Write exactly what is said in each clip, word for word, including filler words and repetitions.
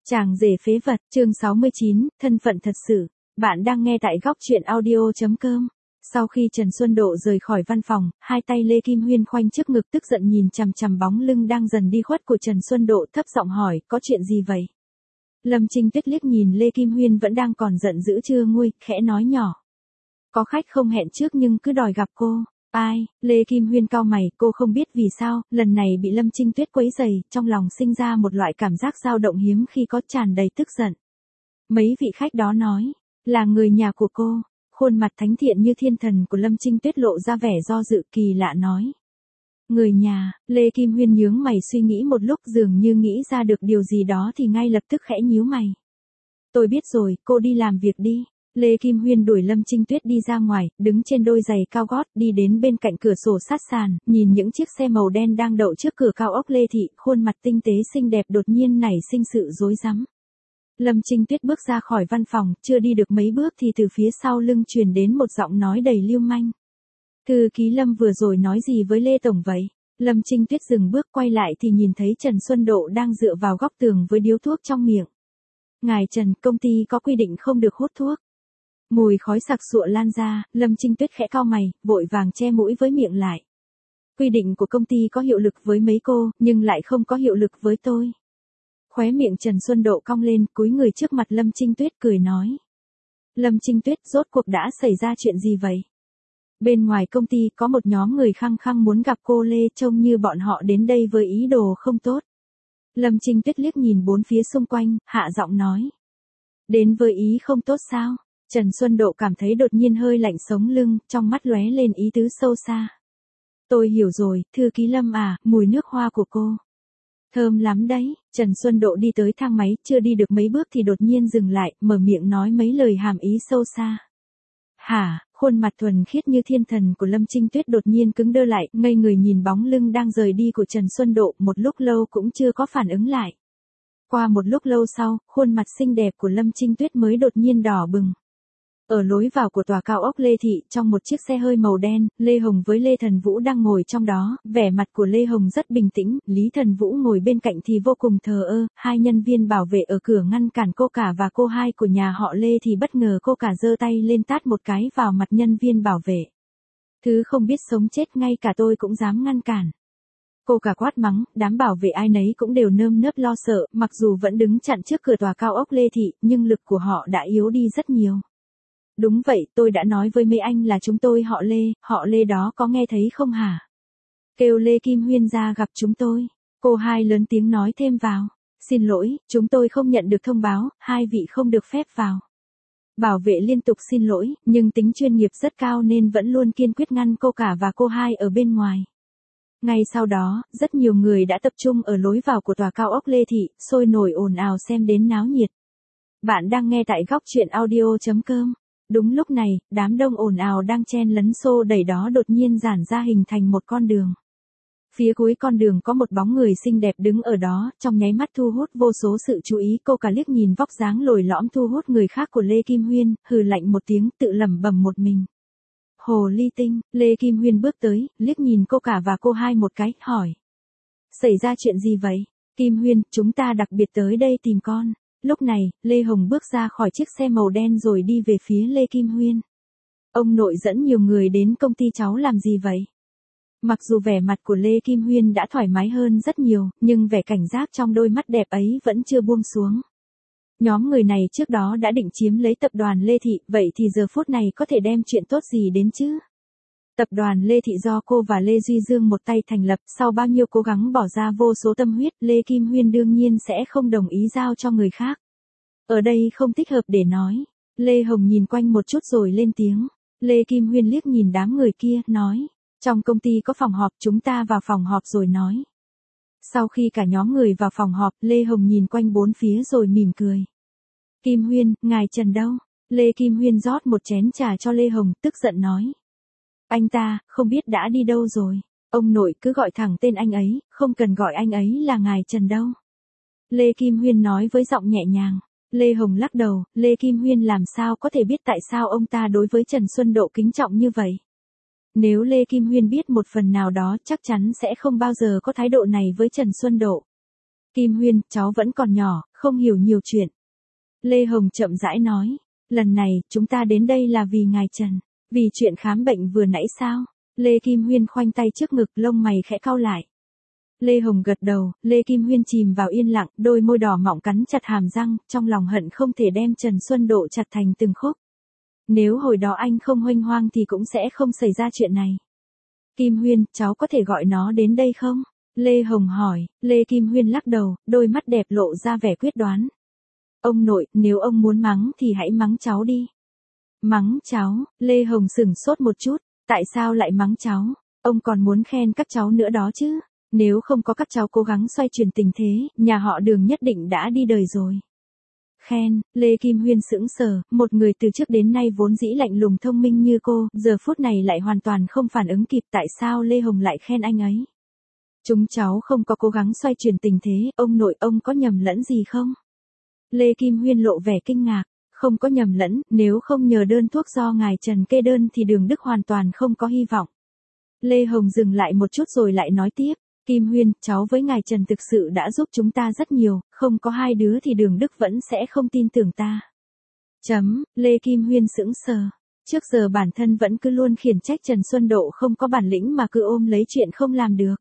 Chàng rể phế vật, chương sáu mươi chín, thân phận thật sự. Bạn đang nghe tại góc truyện audio.com. Sau khi Trần Xuân Độ rời khỏi văn phòng, hai tay Lê Kim Huyên khoanh trước ngực tức giận nhìn chằm chằm bóng lưng đang dần đi khuất của Trần Xuân Độ, thấp giọng hỏi, có chuyện gì vậy? Lâm Trinh Tuyết liếc nhìn Lê Kim Huyên vẫn đang còn giận dữ chưa nguôi, khẽ nói nhỏ. Có khách không hẹn trước nhưng cứ đòi gặp cô. Ai? Lê Kim Huyên cau mày, cô không biết vì sao, lần này bị Lâm Trinh Tuyết quấy rầy, trong lòng sinh ra một loại cảm giác dao động hiếm khi có, tràn đầy tức giận. Mấy vị khách đó nói, là người nhà của cô. Khuôn mặt thánh thiện như thiên thần của Lâm Trinh Tuyết lộ ra vẻ do dự, kỳ lạ nói. Người nhà, Lê Kim Huyên nhướng mày suy nghĩ một lúc, dường như nghĩ ra được điều gì đó thì ngay lập tức khẽ nhíu mày. Tôi biết rồi, cô đi làm việc đi. Lê Kim Huyên đuổi Lâm Trinh Tuyết đi ra ngoài, đứng trên đôi giày cao gót, đi đến bên cạnh cửa sổ sát sàn, nhìn những chiếc xe màu đen đang đậu trước cửa cao ốc Lê Thị, khuôn mặt tinh tế xinh đẹp đột nhiên nảy sinh sự rối rắm. Lâm Trinh Tuyết bước ra khỏi văn phòng, chưa đi được mấy bước thì từ phía sau lưng truyền đến một giọng nói đầy lưu manh. Thư ký Lâm vừa rồi nói gì với Lê Tổng vậy? Lâm Trinh Tuyết dừng bước quay lại thì nhìn thấy Trần Xuân Độ đang dựa vào góc tường với điếu thuốc trong miệng. Ngài Trần, công ty có quy định không được hút thuốc. Mùi khói sặc sụa lan ra, Lâm Trinh Tuyết khẽ cau mày, vội vàng che mũi với miệng lại. Quy định của công ty có hiệu lực với mấy cô, nhưng lại không có hiệu lực với tôi. Khóe miệng Trần Xuân Độ cong lên, cúi người trước mặt Lâm Trinh Tuyết cười nói. Lâm Trinh Tuyết, rốt cuộc đã xảy ra chuyện gì vậy? Bên ngoài công ty có một nhóm người khăng khăng muốn gặp cô Lê, trông như bọn họ đến đây với ý đồ không tốt. Lâm Trinh Tuyết liếc nhìn bốn phía xung quanh, hạ giọng nói. Đến với ý không tốt sao? Trần Xuân Độ cảm thấy đột nhiên hơi lạnh sống lưng, trong mắt lóe lên ý tứ sâu xa. Tôi hiểu rồi, thư ký Lâm à, mùi nước hoa của cô. Thơm lắm đấy. Trần Xuân Độ đi tới thang máy, chưa đi được mấy bước thì đột nhiên dừng lại, mở miệng nói mấy lời hàm ý sâu xa. Hả? Khuôn mặt thuần khiết như thiên thần của Lâm Trinh Tuyết đột nhiên cứng đơ lại, ngây người nhìn bóng lưng đang rời đi của Trần Xuân Độ, một lúc lâu cũng chưa có phản ứng lại. Qua một lúc lâu sau, khuôn mặt xinh đẹp của Lâm Trinh Tuyết mới đột nhiên đỏ bừng. Ở lối vào của tòa cao ốc Lê Thị, trong một chiếc xe hơi màu đen, Lê Hồng với Lê Thần Vũ đang ngồi trong đó, vẻ mặt của Lê Hồng rất bình tĩnh, Lý Thần Vũ ngồi bên cạnh thì vô cùng thờ ơ, hai nhân viên bảo vệ ở cửa ngăn cản cô cả và cô hai của nhà họ Lê thì bất ngờ cô cả giơ tay lên tát một cái vào mặt nhân viên bảo vệ. Thứ không biết sống chết ngay cả tôi cũng dám ngăn cản. Cô cả quát mắng, đám bảo vệ ai nấy cũng đều nơm nớp lo sợ, mặc dù vẫn đứng chặn trước cửa tòa cao ốc Lê Thị, nhưng lực của họ đã yếu đi rất nhiều. Đúng vậy, tôi đã nói với mấy anh là chúng tôi họ Lê, họ Lê đó có nghe thấy không hả? Kêu Lê Kim Huyên ra gặp chúng tôi. Cô hai lớn tiếng nói thêm vào. Xin lỗi, chúng tôi không nhận được thông báo, hai vị không được phép vào. Bảo vệ liên tục xin lỗi, nhưng tính chuyên nghiệp rất cao nên vẫn luôn kiên quyết ngăn cô cả và cô hai ở bên ngoài. Ngay sau đó, rất nhiều người đã tập trung ở lối vào của tòa cao ốc Lê Thị, sôi nổi ồn ào xem đến náo nhiệt. Bạn đang nghe tại góc truyện audio.com. Đúng lúc này, đám đông ồn ào đang chen lấn xô đẩy đó đột nhiên giãn ra hình thành một con đường. Phía cuối con đường có một bóng người xinh đẹp đứng ở đó, trong nháy mắt thu hút vô số sự chú ý. Cô cả liếc nhìn vóc dáng lồi lõm thu hút người khác của Lê Kim Huyên, hừ lạnh một tiếng, tự lẩm bẩm một mình. Hồ ly tinh. Lê Kim Huyên bước tới, liếc nhìn cô cả và cô hai một cái, hỏi. Xảy ra chuyện gì vậy? Kim Huyên, chúng ta đặc biệt tới đây tìm con. Lúc này, Lê Hồng bước ra khỏi chiếc xe màu đen rồi đi về phía Lê Kim Huyên. Ông nội dẫn nhiều người đến công ty cháu làm gì vậy? Mặc dù vẻ mặt của Lê Kim Huyên đã thoải mái hơn rất nhiều, nhưng vẻ cảnh giác trong đôi mắt đẹp ấy vẫn chưa buông xuống. Nhóm người này trước đó đã định chiếm lấy tập đoàn Lê Thị, vậy thì giờ phút này có thể đem chuyện tốt gì đến chứ? Tập đoàn Lê Thị do cô và Lê Duy Dương một tay thành lập, sau bao nhiêu cố gắng bỏ ra vô số tâm huyết, Lê Kim Huyên đương nhiên sẽ không đồng ý giao cho người khác. Ở đây không thích hợp để nói. Lê Hồng nhìn quanh một chút rồi lên tiếng. Lê Kim Huyên liếc nhìn đám người kia, nói. Trong công ty có phòng họp, chúng ta vào phòng họp rồi nói. Sau khi cả nhóm người vào phòng họp, Lê Hồng nhìn quanh bốn phía rồi mỉm cười. Kim Huyên, ngài Trần đâu? Lê Kim Huyên rót một chén trà cho Lê Hồng, tức giận nói. Anh ta, không biết đã đi đâu rồi. Ông nội cứ gọi thẳng tên anh ấy, không cần gọi anh ấy là ngài Trần đâu. Lê Kim Huyên nói với giọng nhẹ nhàng. Lê Hồng lắc đầu, Lê Kim Huyên làm sao có thể biết tại sao ông ta đối với Trần Xuân Độ kính trọng như vậy. Nếu Lê Kim Huyên biết một phần nào đó chắc chắn sẽ không bao giờ có thái độ này với Trần Xuân Độ. Kim Huyên, cháu vẫn còn nhỏ, không hiểu nhiều chuyện. Lê Hồng chậm rãi nói, lần này, chúng ta đến đây là vì ngài Trần. Vì chuyện khám bệnh vừa nãy sao? Lê Kim Huyên khoanh tay trước ngực, lông mày khẽ cau lại. Lê Hồng gật đầu, Lê Kim Huyên chìm vào yên lặng, đôi môi đỏ mọng cắn chặt hàm răng, trong lòng hận không thể đem Trần Xuân Độ chặt thành từng khúc. Nếu hồi đó anh không huênh hoang thì cũng sẽ không xảy ra chuyện này. Kim Huyên, cháu có thể gọi nó đến đây không? Lê Hồng hỏi, Lê Kim Huyên lắc đầu, đôi mắt đẹp lộ ra vẻ quyết đoán. Ông nội, nếu ông muốn mắng thì hãy mắng cháu đi. Mắng cháu, Lê Hồng sửng sốt một chút, tại sao lại mắng cháu? Ông còn muốn khen các cháu nữa đó chứ? Nếu không có các cháu cố gắng xoay chuyển tình thế, nhà họ Đường nhất định đã đi đời rồi. Khen, Lê Kim Huyên sững sờ, một người từ trước đến nay vốn dĩ lạnh lùng thông minh như cô, giờ phút này lại hoàn toàn không phản ứng kịp, tại sao Lê Hồng lại khen anh ấy? Chúng cháu không có cố gắng xoay chuyển tình thế, ông nội ông có nhầm lẫn gì không? Lê Kim Huyên lộ vẻ kinh ngạc, không có nhầm lẫn, nếu không nhờ đơn thuốc do ngài Trần kê đơn thì Đường Đức hoàn toàn không có hy vọng. Lê Hồng dừng lại một chút rồi lại nói tiếp, Kim Huyên, cháu với ngài Trần thực sự đã giúp chúng ta rất nhiều, không có hai đứa thì Đường Đức vẫn sẽ không tin tưởng ta. Chấm, Lê Kim Huyên sững sờ. Trước giờ bản thân vẫn cứ luôn khiển trách Trần Xuân Độ không có bản lĩnh mà cứ ôm lấy chuyện không làm được.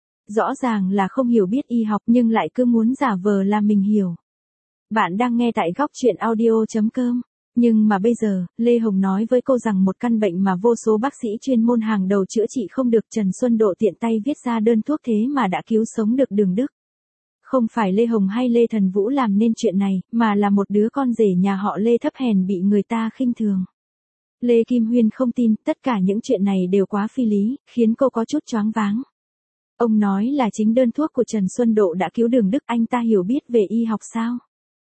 Rõ ràng là không hiểu biết y học nhưng lại cứ muốn giả vờ là mình hiểu. Bạn đang nghe tại góc truyện audio chấm com. Nhưng mà bây giờ, Lê Hồng nói với cô rằng một căn bệnh mà vô số bác sĩ chuyên môn hàng đầu chữa trị không được, Trần Xuân Độ tiện tay viết ra đơn thuốc thế mà đã cứu sống được Đường Đức. Không phải Lê Hồng hay Lê Thần Vũ làm nên chuyện này, mà là một đứa con rể nhà họ Lê thấp hèn bị người ta khinh thường. Lê Kim Huyên không tin, tất cả những chuyện này đều quá phi lý, khiến cô có chút choáng váng. Ông nói là chính đơn thuốc của Trần Xuân Độ đã cứu Đường Đức, anh ta hiểu biết về y học sao?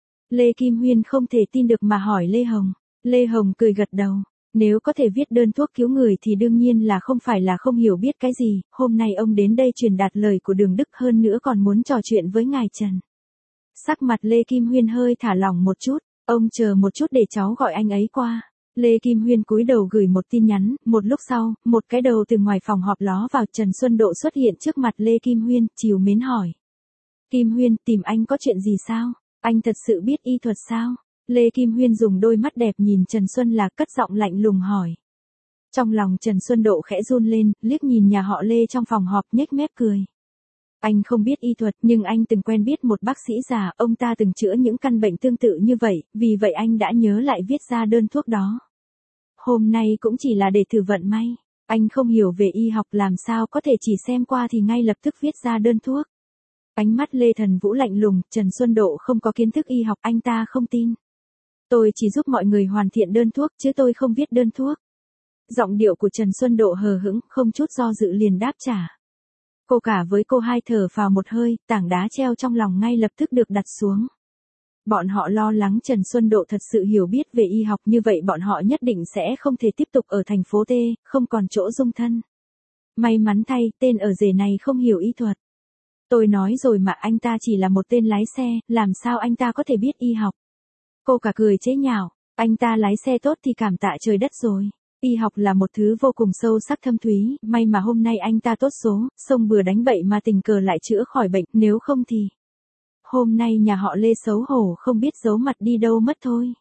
Lê Kim Huyên không thể tin được mà hỏi Lê Hồng. Lê Hồng cười gật đầu. Nếu có thể viết đơn thuốc cứu người thì đương nhiên là không phải là không hiểu biết cái gì. Hôm nay ông đến đây truyền đạt lời của Đường Đức, hơn nữa còn muốn trò chuyện với ngài Trần. Sắc mặt Lê Kim Huyên hơi thả lỏng một chút. Ông chờ một chút để cháu gọi anh ấy qua. Lê Kim Huyên cúi đầu gửi một tin nhắn. Một lúc sau, một cái đầu từ ngoài phòng họp ló vào. Trần Xuân Độ xuất hiện trước mặt Lê Kim Huyên, trìu mến hỏi. Kim Huyên, tìm anh có chuyện gì sao? Anh thật sự biết y thuật sao? Lê Kim Huyên dùng đôi mắt đẹp nhìn Trần Xuân Lạc, cất giọng lạnh lùng hỏi. Trong lòng Trần Xuân Độ khẽ run lên, liếc nhìn nhà họ Lê trong phòng họp nhếch mép cười. Anh không biết y thuật nhưng anh từng quen biết một bác sĩ già, ông ta từng chữa những căn bệnh tương tự như vậy, vì vậy anh đã nhớ lại viết ra đơn thuốc đó. Hôm nay cũng chỉ là để thử vận may. Anh không hiểu về y học làm sao có thể chỉ xem qua thì ngay lập tức viết ra đơn thuốc. Ánh mắt Lê Thần Vũ lạnh lùng, Trần Xuân Độ không có kiến thức y học, anh ta không tin. Tôi chỉ giúp mọi người hoàn thiện đơn thuốc chứ tôi không viết đơn thuốc. Giọng điệu của Trần Xuân Độ hờ hững, không chút do dự liền đáp trả. Cô cả với cô hai thở phào một hơi, tảng đá treo trong lòng ngay lập tức được đặt xuống. Bọn họ lo lắng Trần Xuân Độ thật sự hiểu biết về y học, như vậy bọn họ nhất định sẽ không thể tiếp tục ở thành phố T, không còn chỗ dung thân. May mắn thay, tên ở rể này không hiểu y thuật. Tôi nói rồi mà, anh ta chỉ là một tên lái xe, làm sao anh ta có thể biết y học? Cô cả cười chế nhạo, anh ta lái xe tốt thì cảm tạ trời đất rồi. Y học là một thứ vô cùng sâu sắc thâm thúy, may mà hôm nay anh ta tốt số, xông bừa đánh bậy mà tình cờ lại chữa khỏi bệnh, nếu không thì... Hôm nay nhà họ Lê xấu hổ không biết giấu mặt đi đâu mất thôi.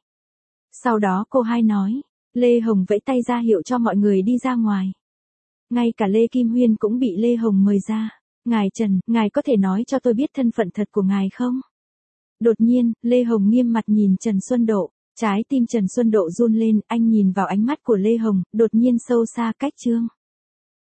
Sau đó cô hai nói, Lê Hồng vẫy tay ra hiệu cho mọi người đi ra ngoài. Ngay cả Lê Kim Huyên cũng bị Lê Hồng mời ra. Ngài Trần, ngài có thể nói cho tôi biết thân phận thật của ngài không? Đột nhiên, Lê Hồng nghiêm mặt nhìn Trần Xuân Độ. Trái tim Trần Xuân Độ run lên, anh nhìn vào ánh mắt của Lê Hồng, đột nhiên sâu xa cách trương.